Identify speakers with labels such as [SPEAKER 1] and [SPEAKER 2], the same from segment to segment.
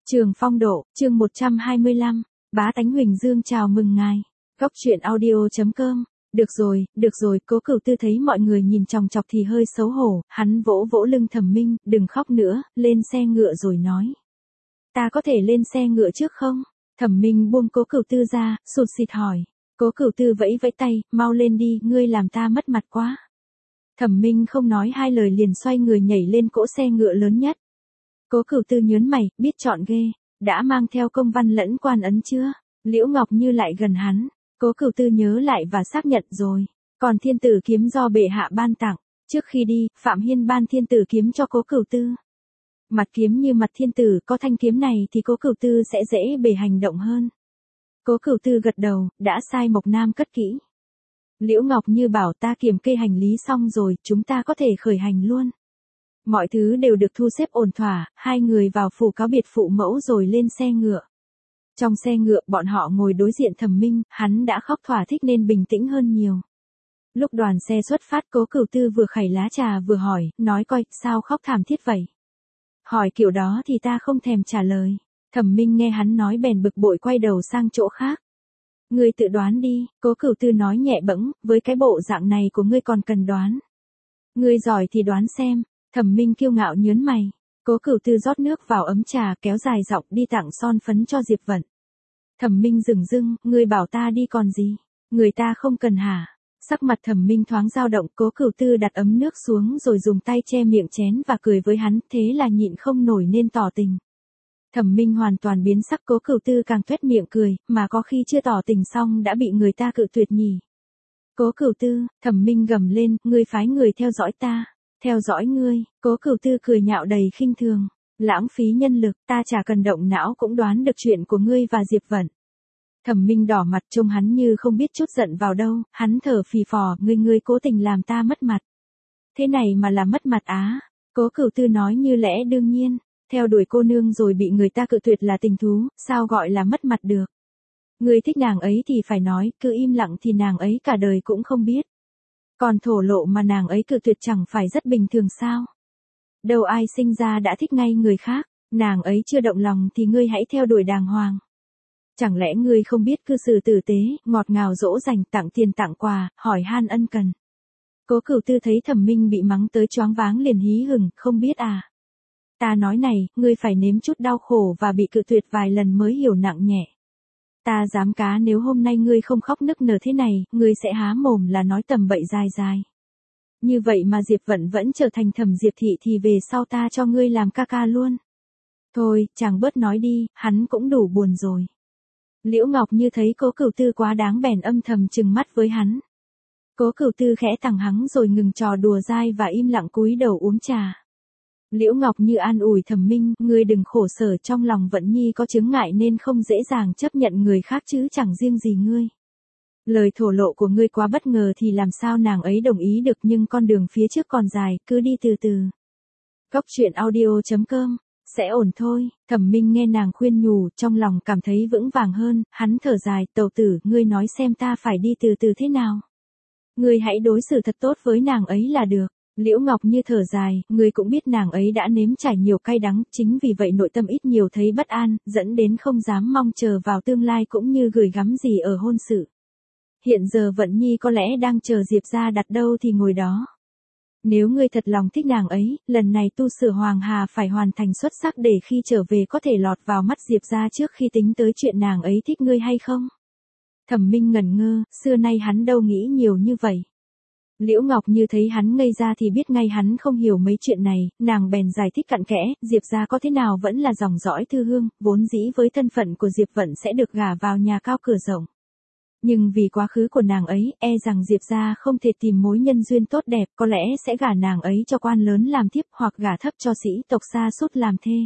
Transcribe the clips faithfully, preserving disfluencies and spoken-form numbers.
[SPEAKER 1] Trường Phong Độ, chương một trăm hai mươi lăm, Bá Tánh Huỳnh Dương chào mừng ngài. Góc truyện audio chấm com. Được rồi, được rồi, Cố Cửu Tư thấy mọi người nhìn chòng chọc thì hơi xấu hổ, hắn vỗ vỗ lưng Thẩm Minh, đừng khóc nữa, lên xe ngựa rồi nói. Ta có thể lên xe ngựa trước không? Thẩm Minh buông Cố Cửu Tư ra, sụt sịt hỏi. Cố Cửu Tư vẫy vẫy tay, mau lên đi, ngươi làm ta mất mặt quá. Thẩm Minh không nói hai lời liền xoay người nhảy lên cỗ xe ngựa lớn nhất. Cố Cửu Tư nhớn mày, biết chọn ghê, đã mang theo công văn lẫn quan ấn chưa? Liễu Ngọc Như lại gần hắn, Cố Cửu Tư nhớ lại và xác nhận rồi, còn thiên tử kiếm do bệ hạ ban tặng, trước khi đi, Phạm Hiên ban thiên tử kiếm cho Cố Cửu Tư. Mặt kiếm như mặt thiên tử, có thanh kiếm này thì Cố Cửu Tư sẽ dễ bề hành động hơn. Cố Cửu Tư gật đầu, đã sai Mộc Nam cất kỹ. Liễu Ngọc Như bảo ta kiểm kê hành lý xong rồi, chúng ta có thể khởi hành luôn. Mọi thứ đều được thu xếp ổn thỏa, hai người vào phủ cáo biệt phụ mẫu rồi lên xe ngựa. Trong xe ngựa bọn họ ngồi đối diện Thẩm Minh, hắn đã khóc thỏa thích nên bình tĩnh hơn nhiều. Lúc đoàn xe xuất phát Cố Cửu Tư vừa khẩy lá trà vừa hỏi, nói coi, sao khóc thảm thiết vậy? Hỏi kiểu đó thì ta không thèm trả lời. Thẩm Minh nghe hắn nói bèn bực bội quay đầu sang chỗ khác. Ngươi tự đoán đi, Cố Cửu Tư nói nhẹ bẫng, với cái bộ dạng này của ngươi còn cần đoán. Ngươi giỏi thì đoán xem. Thẩm Minh kiêu ngạo nhớn mày. Cố Cửu Tư rót nước vào ấm trà kéo dài giọng đi tặng son phấn cho Diệp Vận. Thẩm Minh dửng dưng, ngươi bảo ta đi còn gì? Người ta không cần hả? Sắc mặt Thẩm Minh thoáng dao động, Cố Cửu Tư đặt ấm nước xuống rồi dùng tay che miệng chén và cười với hắn, thế là nhịn không nổi nên tỏ tình. Thẩm Minh hoàn toàn biến sắc, Cố Cửu Tư càng tuét miệng cười, mà có khi chưa tỏ tình xong đã bị người ta cự tuyệt nhỉ. Cố Cửu Tư, Thẩm Minh gầm lên, ngươi phái người theo dõi ta. Theo dõi ngươi, Cố Cửu Tư cười nhạo đầy khinh thường. Lãng phí nhân lực, ta chả cần động não cũng đoán được chuyện của ngươi và Diệp Vận. Thẩm Minh đỏ mặt trông hắn như không biết chút giận vào đâu, hắn thở phì phò, ngươi ngươi cố tình làm ta mất mặt. Thế này mà là mất mặt á? Cố Cửu Tư nói như lẽ đương nhiên, theo đuổi cô nương rồi bị người ta cự tuyệt là tình thú, sao gọi là mất mặt được? Ngươi thích nàng ấy thì phải nói, cứ im lặng thì nàng ấy cả đời cũng không biết. Còn thổ lộ mà nàng ấy cự tuyệt chẳng phải rất bình thường sao? Đâu ai sinh ra đã thích ngay người khác, nàng ấy chưa động lòng thì ngươi hãy theo đuổi đàng hoàng. Chẳng lẽ ngươi không biết cư xử tử tế, ngọt ngào dỗ dành, tặng tiền tặng quà, hỏi han ân cần. Cố Cửu Tư thấy Thẩm Minh bị mắng tới choáng váng liền hí hửng, không biết à? Ta nói này, ngươi phải nếm chút đau khổ và bị cự tuyệt vài lần mới hiểu nặng nhẹ. Ta dám cá nếu hôm nay ngươi không khóc nức nở thế này, ngươi sẽ há mồm là nói tầm bậy dài dài. Như vậy mà Diệp Vận vẫn trở thành Thẩm Diệp Thị thì về sau ta cho ngươi làm ca ca luôn. Thôi, chàng bớt nói đi, hắn cũng đủ buồn rồi. Liễu Ngọc Như thấy Cố Cửu Tư quá đáng bèn âm thầm trừng mắt với hắn. Cố Cửu Tư khẽ tằng hắng rồi ngừng trò đùa dai và im lặng cúi đầu uống trà. Liễu Ngọc Như an ủi Thẩm Minh, ngươi đừng khổ sở, trong lòng Vận Nhi có chướng ngại nên không dễ dàng chấp nhận người khác chứ chẳng riêng gì ngươi. Lời thổ lộ của ngươi quá bất ngờ thì làm sao nàng ấy đồng ý được, nhưng con đường phía trước còn dài, cứ đi từ từ. Góc truyện audio chấm com, sẽ ổn thôi. Thẩm Minh nghe nàng khuyên nhủ, trong lòng cảm thấy vững vàng hơn, hắn thở dài, tẩu tử, ngươi nói xem ta phải đi từ từ thế nào. Ngươi hãy đối xử thật tốt với nàng ấy là được. Liễu Ngọc Như thở dài, ngươi cũng biết nàng ấy đã nếm trải nhiều cay đắng, chính vì vậy nội tâm ít nhiều thấy bất an, dẫn đến không dám mong chờ vào tương lai cũng như gửi gắm gì ở hôn sự. Hiện giờ Vận Nhi có lẽ đang chờ Diệp gia đặt đâu thì ngồi đó. Nếu ngươi thật lòng thích nàng ấy, lần này tu sửa Hoàng Hà phải hoàn thành xuất sắc để khi trở về có thể lọt vào mắt Diệp gia trước khi tính tới chuyện nàng ấy thích ngươi hay không? Thẩm Minh ngẩn ngơ, xưa nay hắn đâu nghĩ nhiều như vậy. Liễu Ngọc Như thấy hắn ngây ra thì biết ngay hắn không hiểu mấy chuyện này, nàng bèn giải thích cặn kẽ, Diệp gia có thế nào vẫn là dòng dõi thư hương, vốn dĩ với thân phận của Diệp Vận sẽ được gả vào nhà cao cửa rộng. Nhưng vì quá khứ của nàng ấy, e rằng Diệp gia không thể tìm mối nhân duyên tốt đẹp, có lẽ sẽ gả nàng ấy cho quan lớn làm thiếp hoặc gả thấp cho sĩ tộc xa sút làm thê.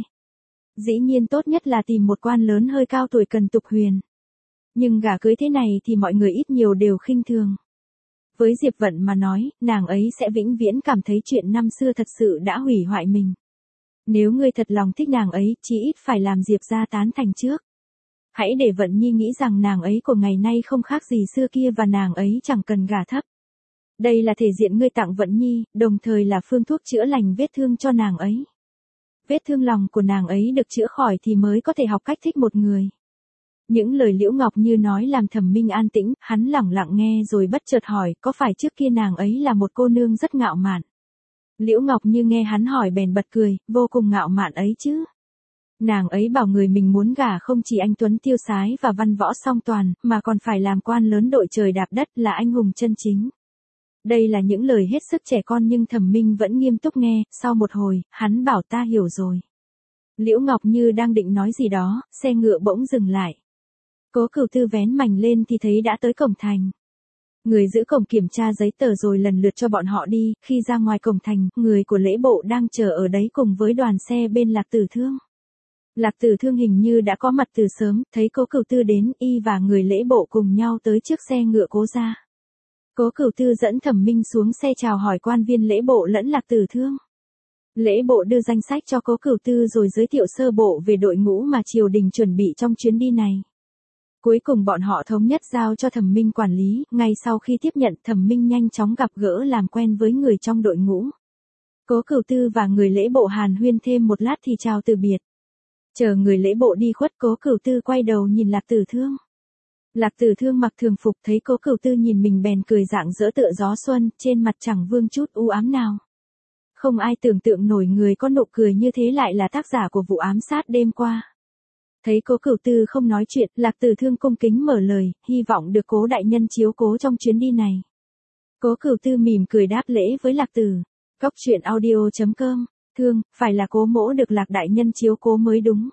[SPEAKER 1] Dĩ nhiên tốt nhất là tìm một quan lớn hơi cao tuổi cần tục huyền. Nhưng gả cưới thế này thì mọi người ít nhiều đều khinh thường. Với Diệp Vận mà nói, nàng ấy sẽ vĩnh viễn cảm thấy chuyện năm xưa thật sự đã hủy hoại mình. Nếu ngươi thật lòng thích nàng ấy, chí ít phải làm Diệp gia tán thành trước. Hãy để Vận Nhi nghĩ rằng nàng ấy của ngày nay không khác gì xưa kia và nàng ấy chẳng cần gả thấp. Đây là thể diện ngươi tặng Vận Nhi, đồng thời là phương thuốc chữa lành vết thương cho nàng ấy. Vết thương lòng của nàng ấy được chữa khỏi thì mới có thể học cách thích một người. Những lời Liễu Ngọc Như nói làm Thẩm Minh an tĩnh, hắn lẳng lặng nghe rồi bất chợt hỏi, có phải trước kia nàng ấy là một cô nương rất ngạo mạn? Liễu Ngọc Như nghe hắn hỏi bèn bật cười, vô cùng ngạo mạn ấy chứ. Nàng ấy bảo người mình muốn gả không chỉ anh tuấn tiêu sái và văn võ song toàn, mà còn phải làm quan lớn đội trời đạp đất, là anh hùng chân chính. Đây là những lời hết sức trẻ con nhưng Thẩm Minh vẫn nghiêm túc nghe, sau một hồi, hắn bảo ta hiểu rồi. Liễu Ngọc Như đang định nói gì đó, xe ngựa bỗng dừng lại. Cố Cửu Tư vén mành lên thì thấy đã tới cổng thành. Người giữ cổng kiểm tra giấy tờ rồi lần lượt cho bọn họ đi, khi ra ngoài cổng thành, người của lễ bộ đang chờ ở đấy cùng với đoàn xe bên Lạc Tử Thương. Lạc Tử Thương hình như đã có mặt từ sớm, thấy Cố Cửu Tư đến, y và người lễ bộ cùng nhau tới trước xe ngựa Cố gia. Cố Cửu Tư dẫn Thẩm Minh xuống xe chào hỏi quan viên lễ bộ lẫn Lạc Tử Thương. Lễ bộ đưa danh sách cho Cố Cửu Tư rồi giới thiệu sơ bộ về đội ngũ mà triều đình chuẩn bị trong chuyến đi này. Cuối cùng bọn họ thống nhất giao cho Thẩm Minh quản lý, ngay sau khi tiếp nhận Thẩm Minh nhanh chóng gặp gỡ làm quen với người trong đội ngũ. Cố Cửu Tư và người lễ bộ hàn huyên thêm một lát thì chào từ biệt. Chờ người lễ bộ đi khuất, Cố Cửu Tư quay đầu nhìn Lạc Tử Thương. Lạc Tử Thương mặc thường phục thấy Cố Cửu Tư nhìn mình bèn cười rạng rỡ tựa gió xuân, trên mặt chẳng vương chút u ám nào. Không ai tưởng tượng nổi người có nụ cười như thế lại là tác giả của vụ ám sát đêm qua. Thấy Cố Cửu Tư không nói chuyện, Lạc Tử Thương cung kính mở lời, hy vọng được Cố đại nhân chiếu cố trong chuyến đi này. Cố Cửu Tư mỉm cười đáp lễ với Lạc Tử. Cốc truyện audio chấm com, Thương, phải là Cố mỗ được Lạc đại nhân chiếu cố mới đúng.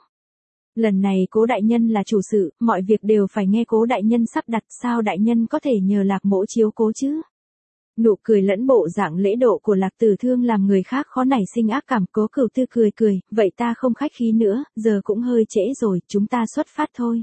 [SPEAKER 1] Lần này Cố đại nhân là chủ sự, mọi việc đều phải nghe Cố đại nhân sắp đặt, sao đại nhân có thể nhờ Lạc mỗ chiếu cố chứ? Nụ cười lẫn bộ dạng lễ độ của Lạc Tử Thương làm người khác khó nảy sinh ác cảm. Cố Cửu Tư cười cười, vậy ta không khách khí nữa, giờ cũng hơi trễ rồi, chúng ta xuất phát thôi.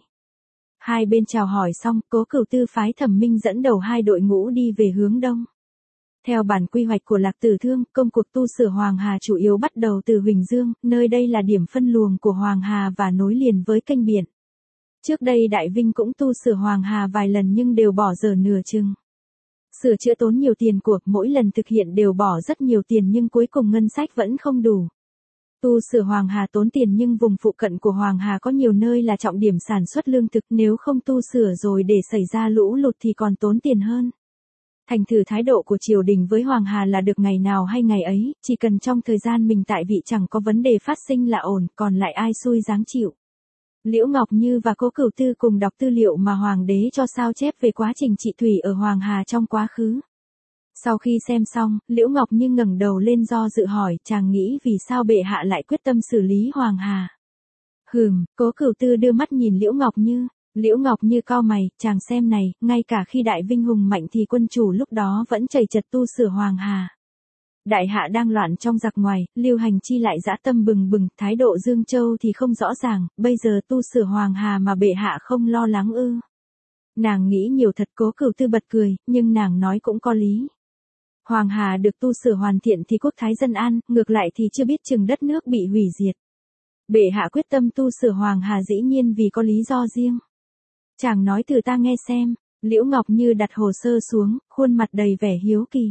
[SPEAKER 1] Hai bên chào hỏi xong, Cố Cửu Tư phái Thẩm Minh dẫn đầu hai đội ngũ đi về hướng đông. Theo bản quy hoạch của Lạc Tử Thương, công cuộc tu sửa Hoàng Hà chủ yếu bắt đầu từ Huỳnh Dương, nơi đây là điểm phân luồng của Hoàng Hà và nối liền với kênh biển. Trước đây Đại Vinh cũng tu sửa Hoàng Hà vài lần nhưng đều bỏ dở nửa chừng. Sửa chữa tốn nhiều tiền của, mỗi lần thực hiện đều bỏ rất nhiều tiền nhưng cuối cùng ngân sách vẫn không đủ. Tu sửa Hoàng Hà tốn tiền nhưng vùng phụ cận của Hoàng Hà có nhiều nơi là trọng điểm sản xuất lương thực, nếu không tu sửa rồi để xảy ra lũ lụt thì còn tốn tiền hơn. Thành thử thái độ của triều đình với Hoàng Hà là được ngày nào hay ngày ấy, chỉ cần trong thời gian mình tại vị chẳng có vấn đề phát sinh là ổn, còn lại ai xui dáng chịu. Liễu Ngọc Như và Cố Cửu Tư cùng đọc tư liệu mà Hoàng đế cho sao chép về quá trình trị thủy ở Hoàng Hà trong quá khứ. Sau khi xem xong, Liễu Ngọc Như ngẩng đầu lên do dự hỏi, chàng nghĩ vì sao bệ hạ lại quyết tâm xử lý Hoàng Hà? Hừm, Cố Cửu Tư đưa mắt nhìn Liễu Ngọc Như. Liễu Ngọc Như cau mày, chàng xem này, ngay cả khi Đại Vinh hùng mạnh thì quân chủ lúc đó vẫn chầy chật tu sửa Hoàng Hà. Đại hạ đang loạn trong giặc ngoài, Lưu Hành Chi lại dã tâm bừng bừng, thái độ Dương Châu thì không rõ ràng, bây giờ tu sửa Hoàng Hà mà bệ hạ không lo lắng ư? Nàng nghĩ nhiều thật. Cố Cửu Tư bật cười, nhưng nàng nói cũng có lý. Hoàng Hà được tu sửa hoàn thiện thì quốc thái dân an, ngược lại thì chưa biết chừng đất nước bị hủy diệt. Bệ hạ quyết tâm tu sửa Hoàng Hà dĩ nhiên vì có lý do riêng. Chàng nói từ ta nghe xem. Liễu Ngọc Như đặt hồ sơ xuống, khuôn mặt đầy vẻ hiếu kỳ.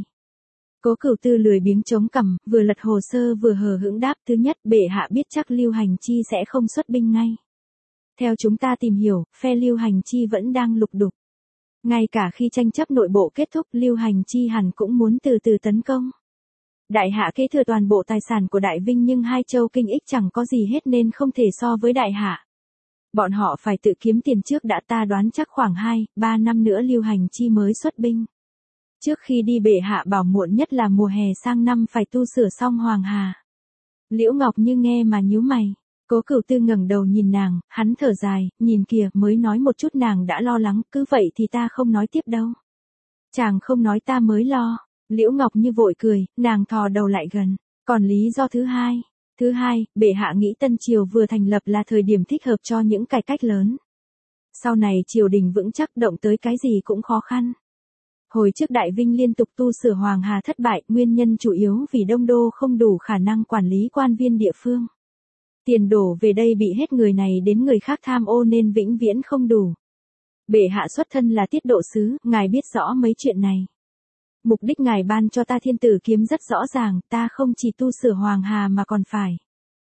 [SPEAKER 1] Cố Cửu Tư lười biếng chống cằm, vừa lật hồ sơ vừa hờ hững đáp, thứ nhất, bệ hạ biết chắc Lưu Hành Chi sẽ không xuất binh ngay. Theo chúng ta tìm hiểu, phe Lưu Hành Chi vẫn đang lục đục. Ngay cả khi tranh chấp nội bộ kết thúc, Lưu Hành Chi hẳn cũng muốn từ từ tấn công. Đại hạ kế thừa toàn bộ tài sản của Đại Vinh nhưng hai châu kinh ích chẳng có gì hết nên không thể so với đại hạ. Bọn họ phải tự kiếm tiền trước đã, ta đoán chắc khoảng hai, ba năm nữa Lưu Hành Chi mới xuất binh. Trước khi đi bệ hạ bảo muộn nhất là mùa hè sang năm phải tu sửa xong Hoàng Hà. Liễu Ngọc Như nghe mà nhíu mày. Cố Cửu Tư ngẩng đầu nhìn nàng, hắn thở dài, nhìn kìa, mới nói một chút nàng đã lo lắng, cứ vậy thì ta không nói tiếp đâu. Chàng không nói ta mới lo. Liễu Ngọc Như vội cười, nàng thò đầu lại gần. Còn lý do thứ hai. Thứ hai, bệ hạ nghĩ Tân Triều vừa thành lập là thời điểm thích hợp cho những cải cách lớn. Sau này triều đình vững chắc, động tới cái gì cũng khó khăn. Hồi trước Đại Vinh liên tục tu sửa Hoàng Hà thất bại, nguyên nhân chủ yếu vì Đông Đô không đủ khả năng quản lý quan viên địa phương. Tiền đổ về đây bị hết người này đến người khác tham ô nên vĩnh viễn không đủ. Bệ hạ xuất thân là tiết độ sứ, ngài biết rõ mấy chuyện này. Mục đích ngài ban cho ta thiên tử kiếm rất rõ ràng, ta không chỉ tu sửa Hoàng Hà mà còn phải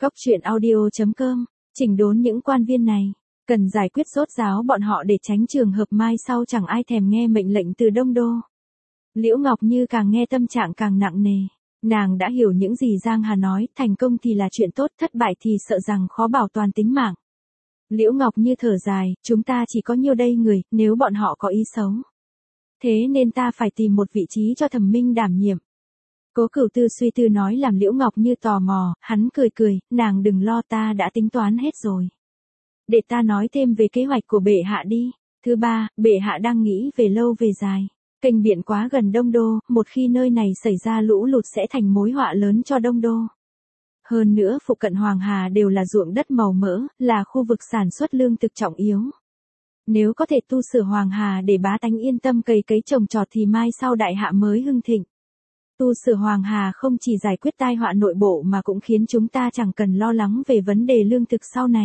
[SPEAKER 1] Cốc truyện audio chấm com, chỉnh đốn những quan viên này. Cần giải quyết rốt ráo bọn họ để tránh trường hợp mai sau chẳng ai thèm nghe mệnh lệnh từ Đông Đô. Liễu Ngọc Như càng nghe tâm trạng càng nặng nề. Nàng đã hiểu những gì Giang Hà nói, thành công thì là chuyện tốt, thất bại thì sợ rằng khó bảo toàn tính mạng. Liễu Ngọc Như thở dài, chúng ta chỉ có nhiêu đây người, nếu bọn họ có ý xấu. Thế nên ta phải tìm một vị trí cho Thẩm Minh đảm nhiệm. Cố Cửu Tư suy tư nói làm Liễu Ngọc Như tò mò, hắn cười cười, nàng đừng lo, ta đã tính toán hết rồi. Để ta nói thêm về kế hoạch của bệ hạ đi. Thứ ba, bệ hạ đang nghĩ về lâu về dài. Kênh biển quá gần Đông Đô, một khi nơi này xảy ra lũ lụt sẽ thành mối họa lớn cho Đông Đô. Hơn nữa phụ cận Hoàng Hà đều là ruộng đất màu mỡ, là khu vực sản xuất lương thực trọng yếu. Nếu có thể tu sửa Hoàng Hà để bá tánh yên tâm cày cấy trồng trọt thì mai sau đại hạ mới hưng thịnh. Tu sửa Hoàng Hà không chỉ giải quyết tai họa nội bộ mà cũng khiến chúng ta chẳng cần lo lắng về vấn đề lương thực sau này.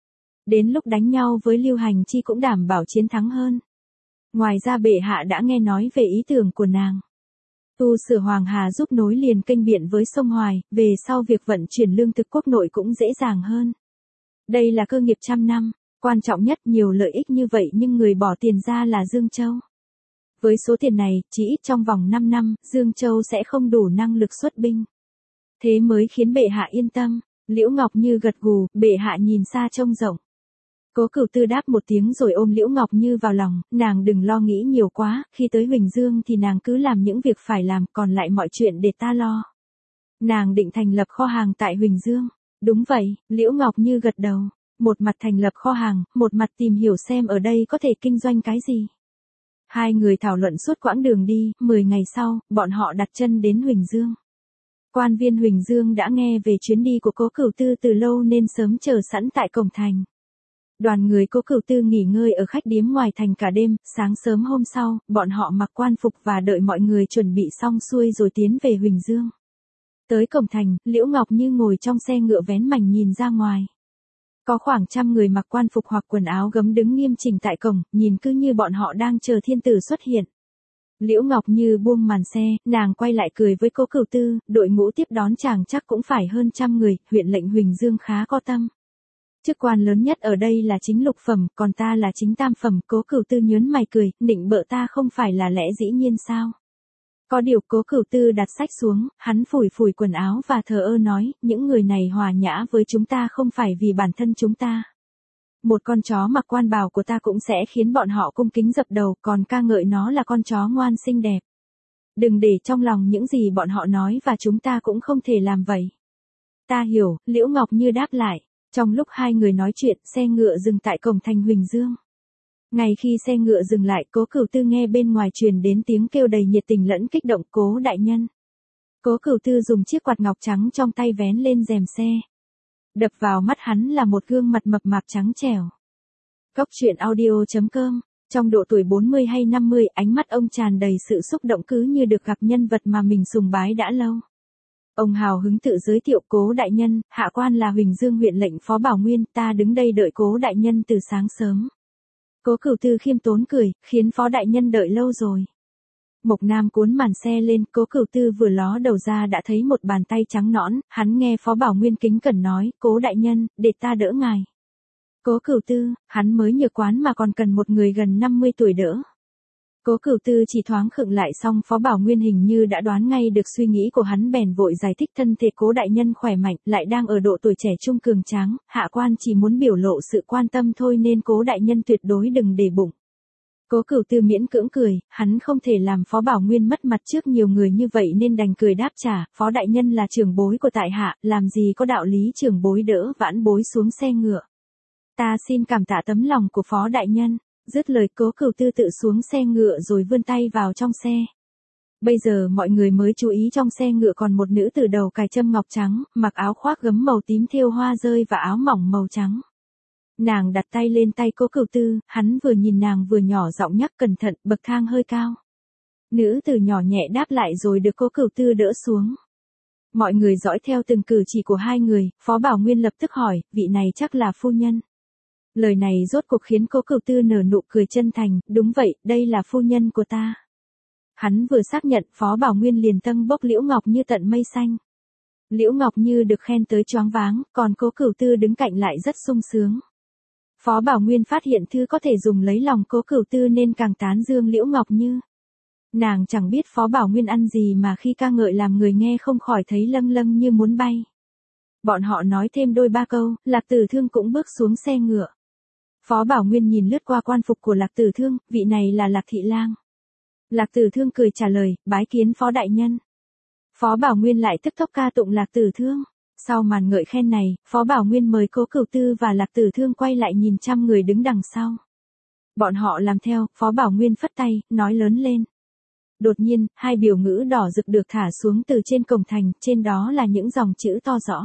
[SPEAKER 1] Đến lúc đánh nhau với Lưu Hành Chi cũng đảm bảo chiến thắng hơn. Ngoài ra bệ hạ đã nghe nói về ý tưởng của nàng. Tu sửa Hoàng Hà giúp nối liền kênh biển với sông Hoài, về sau việc vận chuyển lương thực quốc nội cũng dễ dàng hơn. Đây là cơ nghiệp trăm năm, quan trọng nhất, nhiều lợi ích như vậy nhưng người bỏ tiền ra là Dương Châu. Với số tiền này, chỉ ít trong vòng năm năm, Dương Châu sẽ không đủ năng lực xuất binh. Thế mới khiến bệ hạ yên tâm. Liễu Ngọc Như gật gù, bệ hạ nhìn xa trông rộng. Cố Cửu Tư đáp một tiếng rồi ôm Liễu Ngọc Như vào lòng, nàng đừng lo nghĩ nhiều quá, khi tới Huỳnh Dương thì nàng cứ làm những việc phải làm, còn lại mọi chuyện để ta lo. Nàng định thành lập kho hàng tại Huỳnh Dương. Đúng vậy, Liễu Ngọc Như gật đầu, một mặt thành lập kho hàng, một mặt tìm hiểu xem ở đây có thể kinh doanh cái gì. Hai người thảo luận suốt quãng đường đi, mười ngày sau, bọn họ đặt chân đến Huỳnh Dương. Quan viên Huỳnh Dương đã nghe về chuyến đi của Cố Cửu Tư từ lâu nên sớm chờ sẵn tại cổng thành. Đoàn người Cố Cửu Tư nghỉ ngơi ở khách điếm ngoài thành cả đêm, sáng sớm hôm sau, bọn họ mặc quan phục và đợi mọi người chuẩn bị xong xuôi rồi tiến về Huỳnh Dương. Tới cổng thành, Liễu Ngọc Như ngồi trong xe ngựa vén mảnh nhìn ra ngoài. Có khoảng trăm người mặc quan phục hoặc quần áo gấm đứng nghiêm chỉnh tại cổng, nhìn cứ như bọn họ đang chờ thiên tử xuất hiện. Liễu Ngọc Như buông màn xe, nàng quay lại cười với Cố Cửu Tư, đội ngũ tiếp đón chàng chắc cũng phải hơn trăm người, huyện lệnh Huỳnh Dương khá có tâm. Chức quan lớn nhất ở đây là chính lục phẩm, còn ta là chính tam phẩm. Cố Cửu Tư nhớn mày cười, nịnh bợ ta không phải là lẽ dĩ nhiên sao? Có điều Cố Cửu Tư đặt sách xuống, hắn phủi phủi quần áo và thờ ơ nói, những người này hòa nhã với chúng ta không phải vì bản thân chúng ta. Một con chó mặc quan bào của ta cũng sẽ khiến bọn họ cung kính dập đầu, còn ca ngợi nó là con chó ngoan xinh đẹp. Đừng để trong lòng những gì bọn họ nói và chúng ta cũng không thể làm vậy. Ta hiểu, Liễu Ngọc Như đáp lại. Trong lúc hai người nói chuyện, xe ngựa dừng tại cổng thành Huỳnh Dương. Ngay khi xe ngựa dừng lại, Cố Cửu Tư nghe bên ngoài truyền đến tiếng kêu đầy nhiệt tình lẫn kích động, Cố đại nhân. Cố Cửu Tư dùng chiếc quạt ngọc trắng trong tay vén lên rèm xe. Đập vào mắt hắn là một gương mặt mập mạp trắng trẻo. Cốc truyện audio chấm com, trong độ tuổi bốn mươi hay năm mươi, ánh mắt ông tràn đầy sự xúc động cứ như được gặp nhân vật mà mình sùng bái đã lâu. Ông hào hứng tự giới thiệu, Cố đại nhân, hạ quan là Huỳnh Dương huyện lệnh Phó Bảo Nguyên, ta đứng đây đợi Cố đại nhân từ sáng sớm. Cố Cửu Tư khiêm tốn cười, khiến Phó đại nhân đợi lâu rồi. Mộc Nam cuốn màn xe lên, Cố Cửu Tư vừa ló đầu ra đã thấy một bàn tay trắng nõn, hắn nghe Phó Bảo Nguyên kính cẩn nói, Cố đại nhân, để ta đỡ ngài. Cố Cửu Tư, hắn mới nhược quán mà còn cần một người gần năm mươi tuổi đỡ. Cố Cửu Tư chỉ thoáng khựng lại, xong Phó Bảo Nguyên hình như đã đoán ngay được suy nghĩ của hắn bèn vội giải thích, thân thể Cố đại nhân khỏe mạnh, lại đang ở độ tuổi trẻ trung cường tráng, hạ quan chỉ muốn biểu lộ sự quan tâm thôi nên Cố đại nhân tuyệt đối đừng để bụng. Cố Cửu Tư miễn cưỡng cười, hắn không thể làm Phó Bảo Nguyên mất mặt trước nhiều người như vậy nên đành cười đáp trả, Phó đại nhân là trưởng bối của tại hạ, làm gì có đạo lý trưởng bối đỡ vãn bối xuống xe ngựa. Ta xin cảm tạ tấm lòng của Phó đại nhân. Dứt lời, Cố Cửu Tư tự xuống xe ngựa rồi vươn tay vào trong xe. Bây giờ mọi người mới chú ý trong xe ngựa còn một nữ tử đầu cài châm ngọc trắng, mặc áo khoác gấm màu tím thêu hoa rơi và áo mỏng màu trắng. Nàng đặt tay lên tay Cố Cửu Tư, hắn vừa nhìn nàng vừa nhỏ giọng nhắc cẩn thận, bậc thang hơi cao. Nữ tử nhỏ nhẹ đáp lại rồi được Cố Cửu Tư đỡ xuống. Mọi người dõi theo từng cử chỉ của hai người, Phó Bảo Nguyên lập tức hỏi, vị này chắc là phu nhân. Lời này rốt cuộc khiến Cố Cửu Tư nở nụ cười chân thành, đúng vậy, đây là phu nhân của ta. Hắn vừa xác nhận, Phó Bảo Nguyên liền tâng bốc Liễu Ngọc Như tận mây xanh. Liễu Ngọc Như được khen tới choáng váng, còn Cố Cửu Tư đứng cạnh lại rất sung sướng. Phó Bảo Nguyên phát hiện thư có thể dùng lấy lòng Cố Cửu Tư nên càng tán dương Liễu Ngọc Như. Nàng chẳng biết Phó Bảo Nguyên ăn gì mà khi ca ngợi làm người nghe không khỏi thấy lâng lâng như muốn bay. Bọn họ nói thêm đôi ba câu, Lạc Tử Thương cũng bước xuống xe ngựa. Phó Bảo Nguyên nhìn lướt qua quan phục của Lạc Tử Thương, vị này là Lạc Thị Lang. Lạc Tử Thương cười trả lời, bái kiến Phó đại nhân. Phó Bảo Nguyên lại tức tốc ca tụng Lạc Tử Thương. Sau màn ngợi khen này, Phó Bảo Nguyên mời Cố Cửu Tư và Lạc Tử Thương quay lại nhìn trăm người đứng đằng sau. Bọn họ làm theo, Phó Bảo Nguyên phất tay, nói lớn lên. Đột nhiên, hai biểu ngữ đỏ rực được thả xuống từ trên cổng thành, trên đó là những dòng chữ to rõ.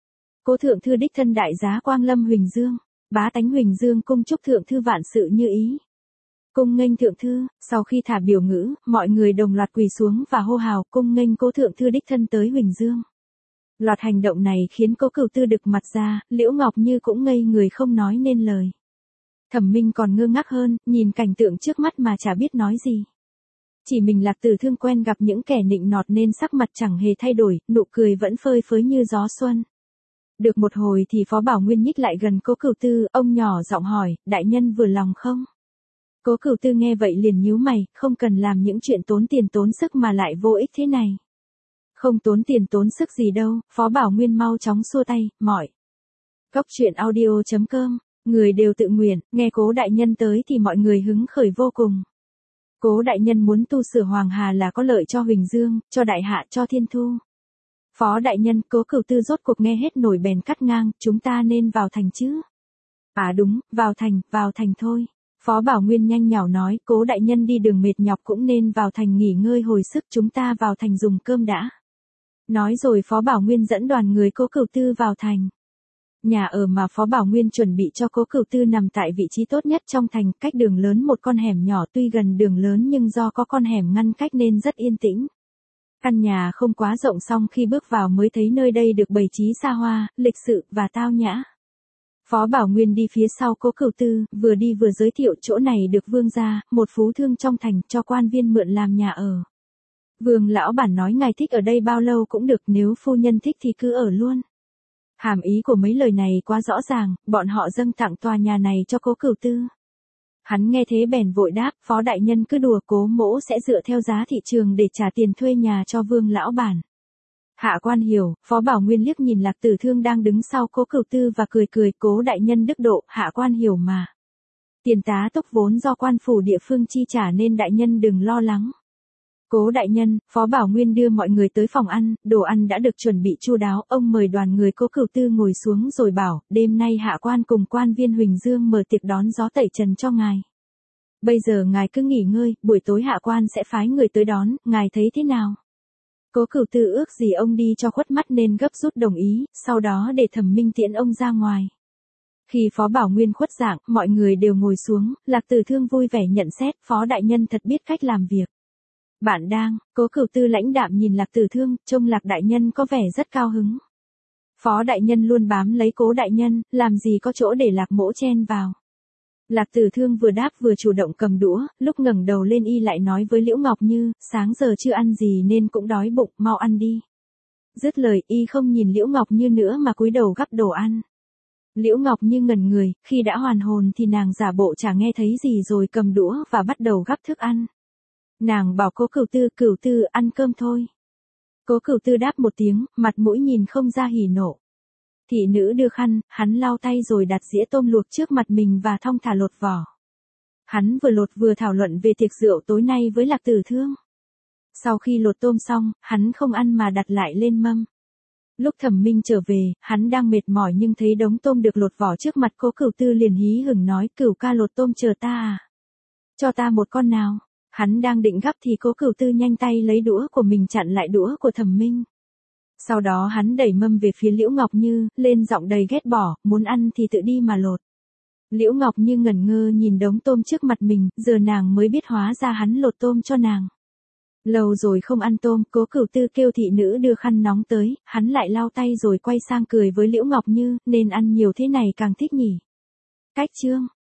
[SPEAKER 1] Cố thượng thư đích thân đại giá Quang Lâm Huỳnh Dương, bá tánh Huỳnh Dương cung chúc thượng thư vạn sự như ý. Cung nghênh thượng thư. Sau khi thả biểu ngữ, mọi người đồng loạt quỳ xuống và hô hào cung nghênh Cố thượng thư đích thân tới Huỳnh Dương. Loạt hành động này khiến Cố Cửu Tư đực mặt ra, Liễu Ngọc Như cũng ngây người không nói nên lời. Thẩm Minh còn ngơ ngác hơn, nhìn cảnh tượng trước mắt mà chả biết nói gì. Chỉ mình Lạc Tử Thương quen gặp những kẻ nịnh nọt nên sắc mặt chẳng hề thay đổi, nụ cười vẫn phơi phới như gió xuân. Được một hồi thì Phó Bảo Nguyên nhích lại gần Cố Cửu Tư, ông nhỏ giọng hỏi, đại nhân vừa lòng không? Cố Cửu Tư nghe vậy liền nhíu mày, không cần làm những chuyện tốn tiền tốn sức mà lại vô ích thế này. Không tốn tiền tốn sức gì đâu, Phó Bảo Nguyên mau chóng xua tay, mỏi. Góc truyện audio chấm com, người đều tự nguyện, nghe Cố đại nhân tới thì mọi người hứng khởi vô cùng. Cố đại nhân muốn tu sửa Hoàng Hà là có lợi cho Huỳnh Dương, cho đại hạ, cho thiên thu. Phó đại nhân, Cố Cửu Tư rốt cuộc nghe hết nổi bèn cắt ngang, chúng ta nên vào thành chứ? À đúng, vào thành, vào thành thôi. Phó Bảo Nguyên nhanh nhảu nói, Cố đại nhân đi đường mệt nhọc cũng nên vào thành nghỉ ngơi hồi sức, chúng ta vào thành dùng cơm đã. Nói rồi Phó Bảo Nguyên dẫn đoàn người Cố Cửu Tư vào thành. Nhà ở mà Phó Bảo Nguyên chuẩn bị cho Cố Cửu Tư nằm tại vị trí tốt nhất trong thành, cách đường lớn một con hẻm nhỏ, tuy gần đường lớn nhưng do có con hẻm ngăn cách nên rất yên tĩnh. Căn nhà không quá rộng, song khi bước vào mới thấy nơi đây được bày trí xa hoa, lịch sự và tao nhã. Phó Bảo Nguyên đi phía sau Cố Cửu Tư, vừa đi vừa giới thiệu chỗ này được vương gia, một phú thương trong thành, cho quan viên mượn làm nhà ở. Vương lão bản nói ngài thích ở đây bao lâu cũng được, nếu phu nhân thích thì cứ ở luôn. Hàm ý của mấy lời này quá rõ ràng, bọn họ dâng tặng tòa nhà này cho Cố Cửu Tư. Hắn nghe thế bèn vội đáp, Phó đại nhân cứ đùa, Cố mỗ sẽ dựa theo giá thị trường để trả tiền thuê nhà cho Vương lão bản. Hạ quan hiểu. Phó Bảo Nguyên liếc nhìn Lạc Tử Thương đang đứng sau Cố Cửu Tư và cười cười, Cố đại nhân đức độ, hạ quan hiểu mà. Tiền tá túc vốn do quan phủ địa phương chi trả nên đại nhân đừng lo lắng. Cố đại nhân. Phó Bảo Nguyên đưa mọi người tới phòng ăn, đồ ăn đã được chuẩn bị chu đáo, ông mời đoàn người Cố Cửu Tư ngồi xuống rồi bảo, đêm nay hạ quan cùng quan viên Huỳnh Dương mở tiệc đón gió tẩy trần cho ngài. Bây giờ ngài cứ nghỉ ngơi, buổi tối hạ quan sẽ phái người tới đón, ngài thấy thế nào? Cố Cửu Tư ước gì ông đi cho khuất mắt nên gấp rút đồng ý, sau đó để Thẩm Minh tiễn ông ra ngoài. Khi Phó Bảo Nguyên khuất dạng, mọi người đều ngồi xuống, Lạc Tử Thương vui vẻ nhận xét, Phó đại nhân thật biết cách làm việc. Bạn đang. Cố Cửu Tư lãnh đạm nhìn Lạc Tử Thương, trông Lạc đại nhân có vẻ rất cao hứng. Phó đại nhân luôn bám lấy Cố đại nhân, làm gì có chỗ để Lạc mỗ chen vào. Lạc Tử Thương vừa đáp vừa chủ động cầm đũa, lúc ngẩng đầu lên y lại nói với Liễu Ngọc Như, sáng giờ chưa ăn gì nên cũng đói bụng, mau ăn đi. Dứt lời y không nhìn Liễu Ngọc Như nữa mà cúi đầu gắp đồ ăn. Liễu Ngọc Như ngẩn người, khi đã hoàn hồn thì nàng giả bộ chả nghe thấy gì rồi cầm đũa và bắt đầu gắp thức ăn. Nàng bảo Cố Cửu Tư, Cửu Tư ăn cơm thôi. Cố Cửu Tư đáp một tiếng, mặt mũi nhìn không ra hỉ nộ. Thị nữ đưa khăn, hắn lau tay rồi đặt dĩa tôm luộc trước mặt mình và thong thả lột vỏ. Hắn vừa lột vừa thảo luận về tiệc rượu tối nay với Lạc Tử Thương. Sau khi lột tôm xong, hắn không ăn mà đặt lại lên mâm. Lúc Thẩm Minh trở về, hắn đang mệt mỏi nhưng thấy đống tôm được lột vỏ trước mặt Cố Cửu Tư liền hí hửng nói, Cửu ca lột tôm chờ ta à? Cho ta một con nào. Hắn đang định gắp thì Cố Cửu Tư nhanh tay lấy đũa của mình chặn lại đũa của Thẩm Minh. Sau đó hắn đẩy mâm về phía Liễu Ngọc Như, lên giọng đầy ghét bỏ, muốn ăn thì tự đi mà lột. Liễu Ngọc Như ngẩn ngơ nhìn đống tôm trước mặt mình, giờ nàng mới biết hóa ra hắn lột tôm cho nàng. Lâu rồi không ăn tôm, Cố Cửu Tư kêu thị nữ đưa khăn nóng tới, hắn lại lau tay rồi quay sang cười với Liễu Ngọc Như, nên ăn nhiều thế này càng thích nhỉ. Cách chương.